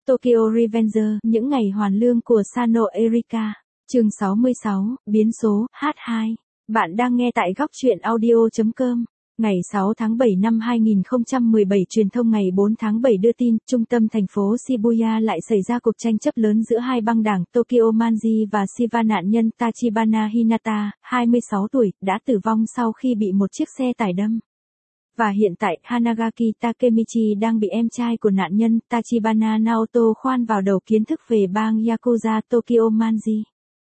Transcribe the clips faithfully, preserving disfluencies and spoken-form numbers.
Tokyo Revenger, những ngày hoàn lương của Sano Erika. Chương sáu mươi sáu, biến số, hát hai. Bạn đang nghe tại góc truyện audio chấm com. Ngày sáu tháng bảy năm hai nghìn không trăm mười bảy, truyền thông ngày bốn tháng bảy đưa tin, trung tâm thành phố Shibuya lại xảy ra cuộc tranh chấp lớn giữa hai băng đảng Tokyo Manji và Shiva. Nạn nhân Tachibana Hinata, hai mươi sáu tuổi, đã tử vong sau khi bị một chiếc xe tải đâm. Và hiện tại, Hanagaki Takemichi đang bị em trai của nạn nhân, Tachibana Naoto, khoan vào đầu kiến thức về bang Yakuza Tokyo Manji.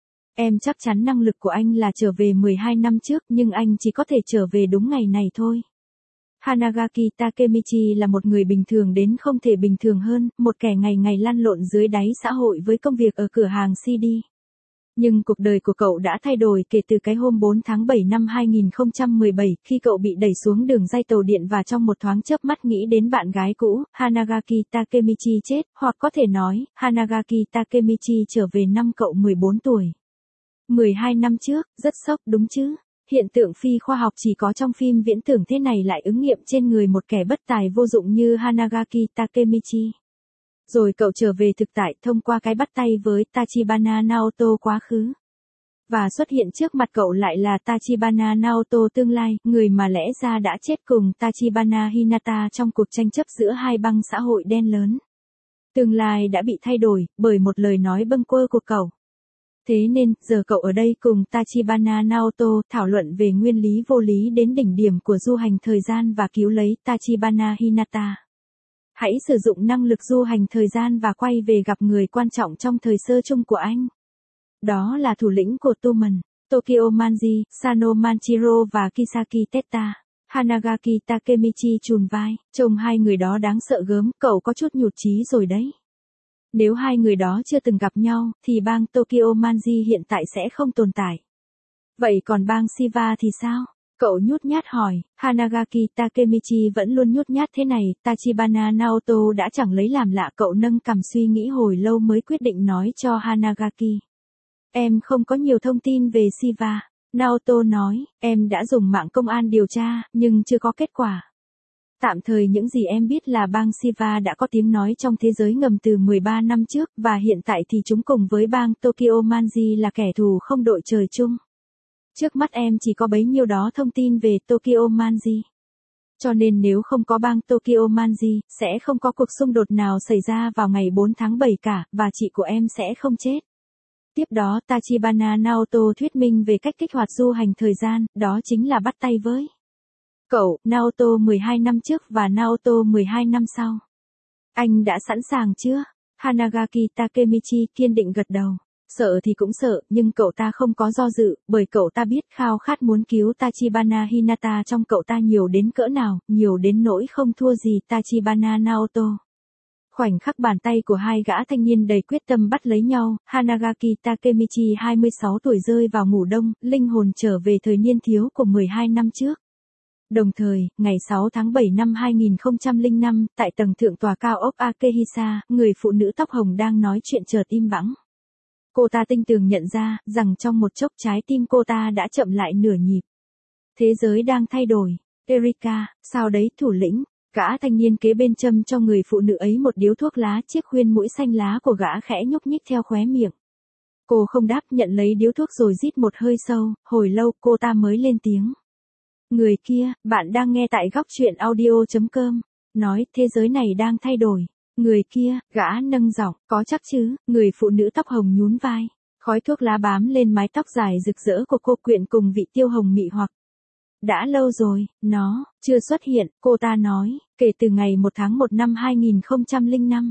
Em chắc chắn năng lực của anh là trở về mười hai năm trước, nhưng anh chỉ có thể trở về đúng ngày này thôi. Hanagaki Takemichi là một người bình thường đến không thể bình thường hơn, một kẻ ngày ngày lăn lộn dưới đáy xã hội với công việc ở cửa hàng xê đê. Nhưng cuộc đời của cậu đã thay đổi kể từ cái hôm bốn tháng bảy năm hai nghìn không trăm mười bảy, khi cậu bị đẩy xuống đường ray tàu điện và trong một thoáng chớp mắt nghĩ đến bạn gái cũ, Hanagaki Takemichi chết, hoặc có thể nói, Hanagaki Takemichi trở về năm cậu mười bốn tuổi. mười hai năm trước, rất sốc đúng chứ? Hiện tượng phi khoa học chỉ có trong phim viễn tưởng thế này lại ứng nghiệm trên người một kẻ bất tài vô dụng như Hanagaki Takemichi. Rồi cậu trở về thực tại thông qua cái bắt tay với Tachibana Naoto quá khứ. Và xuất hiện trước mặt cậu lại là Tachibana Naoto tương lai, người mà lẽ ra đã chết cùng Tachibana Hinata trong cuộc tranh chấp giữa hai băng xã hội đen lớn. Tương lai đã bị thay đổi bởi một lời nói bâng quơ của cậu. Thế nên, giờ cậu ở đây cùng Tachibana Naoto thảo luận về nguyên lý vô lý đến đỉnh điểm của du hành thời gian và cứu lấy Tachibana Hinata. Hãy sử dụng năng lực du hành thời gian và quay về gặp người quan trọng trong thời sơ chung của anh. Đó là thủ lĩnh của Toman, Tokyo Manji, Sano Manchiro và Kisaki Teta. Hanagaki Takemichi chùn vai, trông hai người đó đáng sợ gớm, cậu có chút nhụt chí rồi đấy. Nếu hai người đó chưa từng gặp nhau, thì bang Tokyo Manji hiện tại sẽ không tồn tại. Vậy còn bang Shiva thì sao? Cậu nhút nhát hỏi. Hanagaki Takemichi vẫn luôn nhút nhát thế này, Tachibana Naoto đã chẳng lấy làm lạ. Cậu nâng cằm suy nghĩ hồi lâu mới quyết định nói cho Hanagaki. Em không có nhiều thông tin về Shiva. Naoto nói, em đã dùng mạng công an điều tra, nhưng chưa có kết quả. Tạm thời những gì em biết là bang Shiva đã có tiếng nói trong thế giới ngầm từ mười ba năm trước, và hiện tại thì chúng cùng với bang Tokyo Manji là kẻ thù không đội trời chung. Trước mắt em chỉ có bấy nhiêu đó thông tin về Tokyo Manji. Cho nên nếu không có bang Tokyo Manji, sẽ không có cuộc xung đột nào xảy ra vào ngày bốn tháng bảy cả, và chị của em sẽ không chết. Tiếp đó Tachibana Naoto thuyết minh về cách kích hoạt du hành thời gian, đó chính là bắt tay với cậu, Naoto mười hai năm trước và Naoto mười hai năm sau. Anh đã sẵn sàng chưa? Hanagaki Takemichi kiên định gật đầu. Sợ thì cũng sợ, nhưng cậu ta không có do dự, bởi cậu ta biết khao khát muốn cứu Tachibana Hinata trong cậu ta nhiều đến cỡ nào, nhiều đến nỗi không thua gì Tachibana Naoto. Khoảnh khắc bàn tay của hai gã thanh niên đầy quyết tâm bắt lấy nhau, Hanagaki Takemichi hai mươi sáu tuổi rơi vào ngủ đông, linh hồn trở về thời niên thiếu của mười hai năm trước. Đồng thời, ngày sáu tháng bảy năm hai nghìn không trăm lẻ năm, tại tầng thượng tòa cao ốc Akehisa, người phụ nữ tóc hồng đang nói chuyện chợt im bẵng. Cô ta tinh tường nhận ra, rằng trong một chốc trái tim cô ta đã chậm lại nửa nhịp. Thế giới đang thay đổi. Erika, sao đấy thủ lĩnh? Gã thanh niên kế bên châm cho người phụ nữ ấy một điếu thuốc lá, chiếc khuyên mũi xanh lá của gã khẽ nhúc nhích theo khóe miệng. Cô không đáp, nhận lấy điếu thuốc rồi rít một hơi sâu, hồi lâu cô ta mới lên tiếng. Người kia, bạn đang nghe tại góc truyện audio chấm com. Nói, thế giới này đang thay đổi. Người kia, gã nâng giọng, có chắc chứ? Người phụ nữ tóc hồng nhún vai. Khói thuốc lá bám lên mái tóc dài rực rỡ của cô quyện cùng vị tiêu hồng mị hoặc. Đã lâu rồi, nó, chưa xuất hiện, cô ta nói, kể từ ngày một tháng một năm hai nghìn không trăm lẻ năm.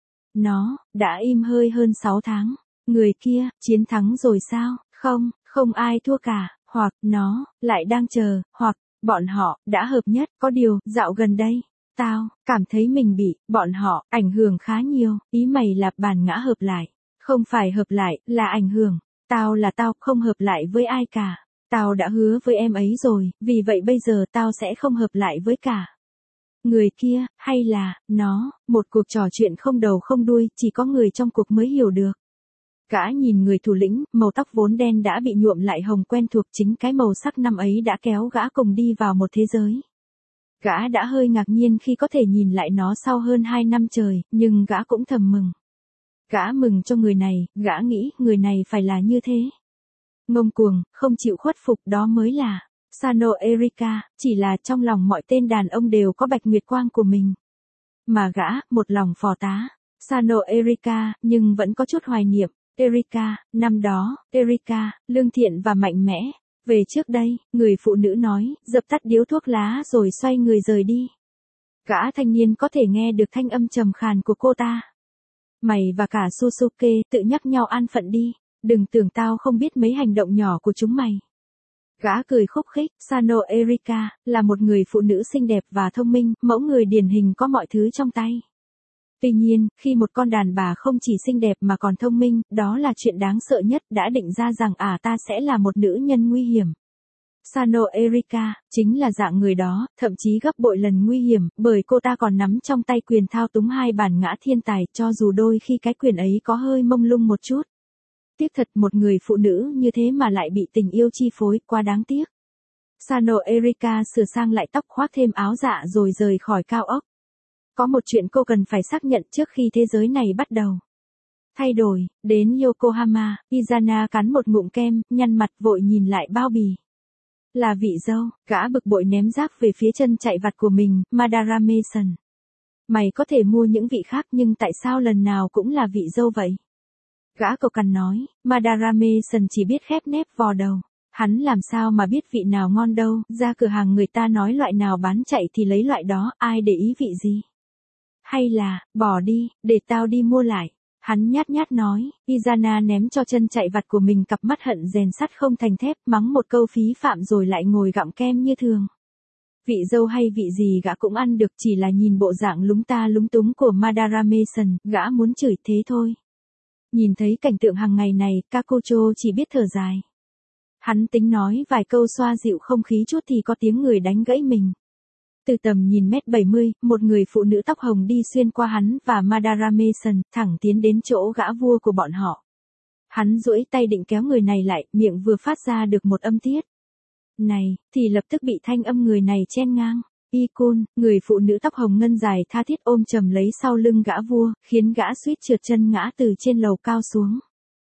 Nó, đã im hơi hơn sáu tháng. Người kia, chiến thắng rồi sao? Không, không ai thua cả, hoặc, nó, lại đang chờ, hoặc, bọn họ, đã hợp nhất, có điều, dạo gần đây. Tao, cảm thấy mình bị, bọn họ, ảnh hưởng khá nhiều, ý mày là bản ngã hợp lại. Không phải hợp lại, là ảnh hưởng. Tao là tao, không hợp lại với ai cả. Tao đã hứa với em ấy rồi, vì vậy bây giờ tao sẽ không hợp lại với cả người kia, hay là, nó, một cuộc trò chuyện không đầu không đuôi, chỉ có người trong cuộc mới hiểu được. Gã nhìn người thủ lĩnh, màu tóc vốn đen đã bị nhuộm lại hồng quen thuộc, chính cái màu sắc năm ấy đã kéo gã cùng đi vào một thế giới. Gã đã hơi ngạc nhiên khi có thể nhìn lại nó sau hơn hai năm trời, nhưng gã cũng thầm mừng. Gã mừng cho người này, gã nghĩ người này phải là như thế. Ngông cuồng, không chịu khuất phục đó mới là Sano Erika, chỉ là trong lòng mọi tên đàn ông đều có bạch nguyệt quang của mình. Mà gã, một lòng phò tá, Sano Erika, nhưng vẫn có chút hoài niệm. Erika, năm đó, Erika, lương thiện và mạnh mẽ. Về trước đây, người phụ nữ nói, dập tắt điếu thuốc lá rồi xoay người rời đi. Gã thanh niên có thể nghe được thanh âm trầm khàn của cô ta. Mày và cả Susuke tự nhắc nhau an phận đi, đừng tưởng tao không biết mấy hành động nhỏ của chúng mày. Gã cười khúc khích, Sano Erika, là một người phụ nữ xinh đẹp và thông minh, mẫu người điển hình có mọi thứ trong tay. Tuy nhiên, khi một con đàn bà không chỉ xinh đẹp mà còn thông minh, đó là chuyện đáng sợ nhất, đã định ra rằng à ta sẽ là một nữ nhân nguy hiểm. Sano Erika, chính là dạng người đó, thậm chí gấp bội lần nguy hiểm, bởi cô ta còn nắm trong tay quyền thao túng hai bản ngã thiên tài, cho dù đôi khi cái quyền ấy có hơi mông lung một chút. Tiếc thật, một người phụ nữ như thế mà lại bị tình yêu chi phối, quá đáng tiếc. Sano Erika sửa sang lại tóc, khoác thêm áo dạ rồi rời khỏi cao ốc. Có một chuyện cô cần phải xác nhận trước khi thế giới này bắt đầu thay đổi. Đến Yokohama, Izana cắn một ngụm kem, nhăn mặt vội nhìn lại bao bì. Là vị dâu, gã bực bội ném rác về phía chân chạy vặt của mình, Madara Mason. Mày có thể mua những vị khác nhưng tại sao lần nào cũng là vị dâu vậy? Gã cộc cằn nói, Madara Mason chỉ biết khép nép vò đầu. Hắn làm sao mà biết vị nào ngon đâu, ra cửa hàng người ta nói loại nào bán chạy thì lấy loại đó, ai để ý vị gì? Hay là, bỏ đi, để tao đi mua lại. Hắn nhát nhát nói, Izana ném cho chân chạy vặt của mình cặp mắt hận rèn sắt không thành thép, mắng một câu phí phạm rồi lại ngồi gặm kem như thường. Vị dâu hay vị gì gã cũng ăn được, chỉ là nhìn bộ dạng lúng ta lúng túng của Madara Mason, gã muốn chửi thế thôi. Nhìn thấy cảnh tượng hàng ngày này, Kakucho chỉ biết thở dài. Hắn tính nói vài câu xoa dịu không khí chút thì có tiếng người đánh gãy mình. Từ tầm nhìn mét bảy mươi, một người phụ nữ tóc hồng đi xuyên qua hắn và Madara Mason, thẳng tiến đến chỗ gã vua của bọn họ. Hắn duỗi tay định kéo người này lại, miệng vừa phát ra được một âm tiết. Này, thì lập tức bị thanh âm người này chen ngang. Ikun, người phụ nữ tóc hồng ngân dài tha thiết ôm chầm lấy sau lưng gã vua, khiến gã suýt trượt chân ngã từ trên lầu cao xuống.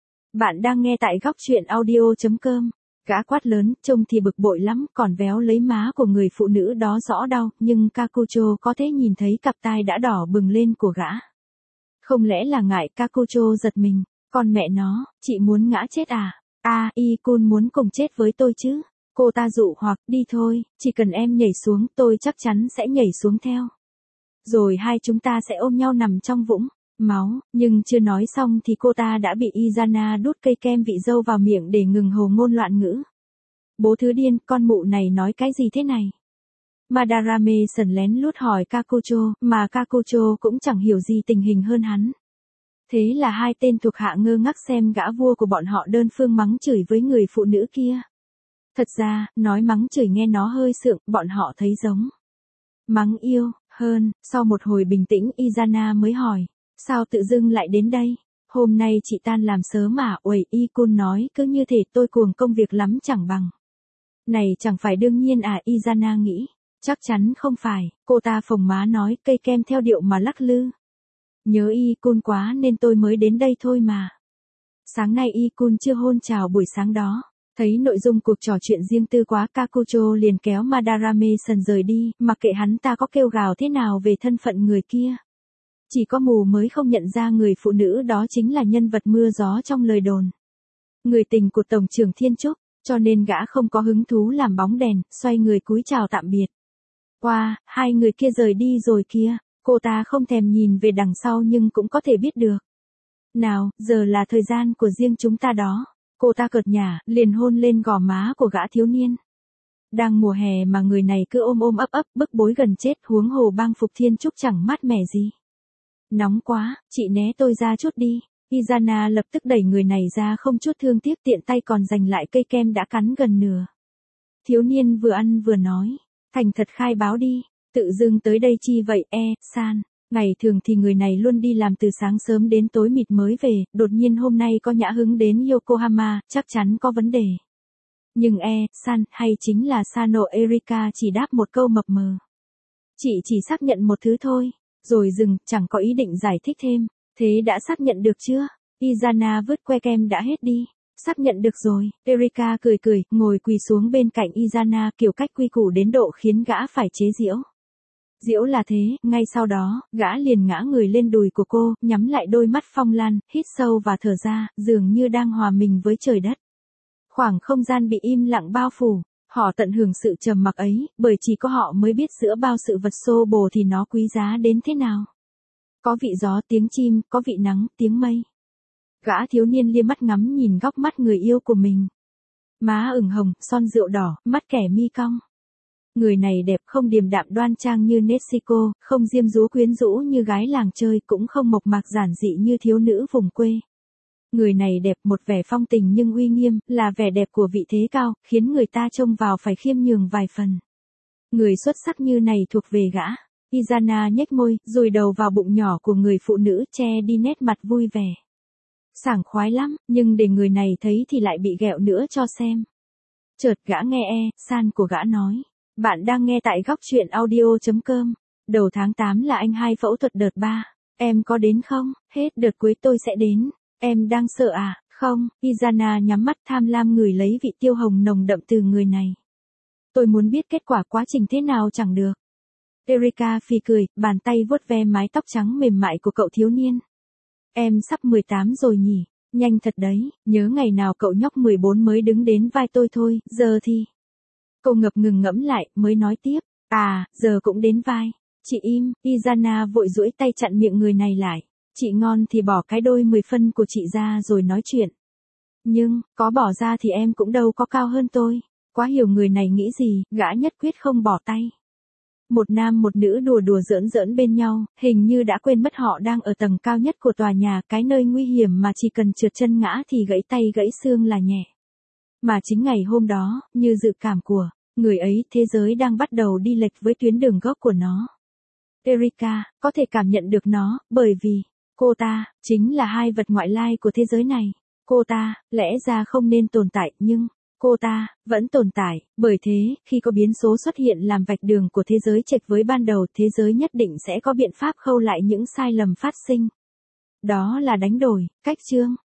Bạn đang nghe tại góc truyện audio chấm com. Gã quát lớn, trông thì bực bội lắm, còn véo lấy má của người phụ nữ đó rõ đau, nhưng Kakucho có thể nhìn thấy cặp tai đã đỏ bừng lên của gã. Không lẽ là ngại? Kakucho giật mình, con mẹ nó, chị muốn ngã chết à? À, Ikun muốn cùng chết với tôi chứ? Cô ta dụ hoặc, đi thôi, chỉ cần em nhảy xuống tôi chắc chắn sẽ nhảy xuống theo. Rồi hai chúng ta sẽ ôm nhau nằm trong vũng máu, nhưng chưa nói xong thì cô ta đã bị Izana đút cây kem vị dâu vào miệng để ngừng hồ ngôn loạn ngữ. Bố thứ điên, con mụ này nói cái gì thế này? Madara Mason lén lút hỏi Kakucho, mà Kakucho cũng chẳng hiểu gì tình hình hơn hắn. Thế là hai tên thuộc hạ ngơ ngác xem gã vua của bọn họ đơn phương mắng chửi với người phụ nữ kia. Thật ra, nói mắng chửi nghe nó hơi sượng, bọn họ thấy giống mắng yêu hơn. Sau một hồi bình tĩnh, Izana mới hỏi, sao tự dưng lại đến đây? Hôm nay chị tan làm sớm mà, uầy, Ikun nói, cứ như thể tôi cuồng công việc lắm chẳng bằng. Này chẳng phải đương nhiên à, Izana nghĩ. Chắc chắn không phải, cô ta phồng má nói, cây kem theo điệu mà lắc lư. Nhớ Ikun quá nên tôi mới đến đây thôi mà. Sáng nay Ikun chưa hôn chào buổi sáng đó. Thấy nội dung cuộc trò chuyện riêng tư quá, Kakucho liền kéo Madara Mason rời đi, mặc kệ hắn ta có kêu gào thế nào về thân phận người kia. Chỉ có mù mới không nhận ra người phụ nữ đó chính là nhân vật mưa gió trong lời đồn. Người tình của Tổng trưởng Thiên Trúc, cho nên gã không có hứng thú làm bóng đèn, xoay người cúi chào tạm biệt. Qua, wow, hai người kia rời đi rồi kia, cô ta không thèm nhìn về đằng sau nhưng cũng có thể biết được. Nào, giờ là thời gian của riêng chúng ta đó. Cô ta cợt nhả, liền hôn lên gò má của gã thiếu niên. Đang mùa hè mà người này cứ ôm ôm ấp ấp, bức bối gần chết, huống hồ bang phục Thiên Trúc chẳng mát mẻ gì. Nóng quá, chị né tôi ra chút đi. Izana lập tức đẩy người này ra không chút thương tiếc, tiện tay còn giành lại cây kem đã cắn gần nửa. Thiếu niên vừa ăn vừa nói, thành thật khai báo đi, tự dưng tới đây chi vậy e, san. Ngày thường thì người này luôn đi làm từ sáng sớm đến tối mịt mới về, đột nhiên hôm nay có nhã hứng đến Yokohama, chắc chắn có vấn đề. Nhưng e, san, hay chính là Sano Erika chỉ đáp một câu mập mờ. Chị chỉ xác nhận một thứ thôi, rồi dừng, chẳng có ý định giải thích thêm. Thế đã xác nhận được chưa? Izana vứt que kem đã hết đi. Xác nhận được rồi, Erika cười cười, ngồi quỳ xuống bên cạnh Izana kiểu cách quy củ đến độ khiến gã phải chế giễu. Giễu là thế, ngay sau đó, gã liền ngã người lên đùi của cô, nhắm lại đôi mắt phong lan, hít sâu và thở ra, dường như đang hòa mình với trời đất. Khoảng không gian bị im lặng bao phủ, họ tận hưởng sự trầm mặc ấy, bởi chỉ có họ mới biết giữa bao sự vật xô bồ thì nó quý giá đến thế nào. Có vị gió, tiếng chim, có vị nắng, tiếng mây. Gã thiếu niên lia mắt ngắm nhìn góc mắt người yêu của mình. Má ửng hồng, son rượu đỏ, mắt kẻ mi cong. Người này đẹp không điềm đạm đoan trang như Nesiko, không diêm dúa quyến rũ như gái làng chơi, cũng không mộc mạc giản dị như thiếu nữ vùng quê. Người này đẹp một vẻ phong tình nhưng uy nghiêm, là vẻ đẹp của vị thế cao, khiến người ta trông vào phải khiêm nhường vài phần. Người xuất sắc như này thuộc về gã. Izana nhếch môi, dùi đầu vào bụng nhỏ của người phụ nữ, che đi nét mặt vui vẻ. Sảng khoái lắm, nhưng để người này thấy thì lại bị ghẹo nữa cho xem. Chợt gã nghe e, san của gã nói. Bạn đang nghe tại góc truyện audio chấm com. Đầu tháng tám là anh hai phẫu thuật đợt ba. Em có đến không? Hết đợt cuối tôi sẽ đến. Em đang sợ à? Không, Izana nhắm mắt tham lam ngửi lấy vị tiêu hồng nồng đậm từ người này. Tôi muốn biết kết quả quá trình thế nào chẳng được. Erika phì cười, bàn tay vuốt ve mái tóc trắng mềm mại của cậu thiếu niên. Em sắp mười tám rồi nhỉ? Nhanh thật đấy, nhớ ngày nào cậu nhóc mười bốn mới đứng đến vai tôi thôi, giờ thì... Cô ngập ngừng ngẫm lại, mới nói tiếp. À, giờ cũng đến vai. Chị im, Izana vội duỗi tay chặn miệng người này lại. Chị ngon thì bỏ cái đôi mười phân của chị ra rồi nói chuyện. Nhưng, có bỏ ra thì em cũng đâu có cao hơn tôi. Quá hiểu người này nghĩ gì, gã nhất quyết không bỏ tay. Một nam một nữ đùa đùa giỡn giỡn bên nhau, hình như đã quên mất họ đang ở tầng cao nhất của tòa nhà, cái nơi nguy hiểm mà chỉ cần trượt chân ngã thì gãy tay gãy xương là nhẹ. Mà chính ngày hôm đó, như dự cảm của người ấy, thế giới đang bắt đầu đi lệch với tuyến đường gốc của nó. Erika có thể cảm nhận được nó, bởi vì cô ta chính là hai vật ngoại lai của thế giới này. Cô ta lẽ ra không nên tồn tại, nhưng cô ta vẫn tồn tại, bởi thế, khi có biến số xuất hiện làm vạch đường của thế giới chệch với ban đầu, thế giới nhất định sẽ có biện pháp khâu lại những sai lầm phát sinh. Đó là đánh đổi, cách chương.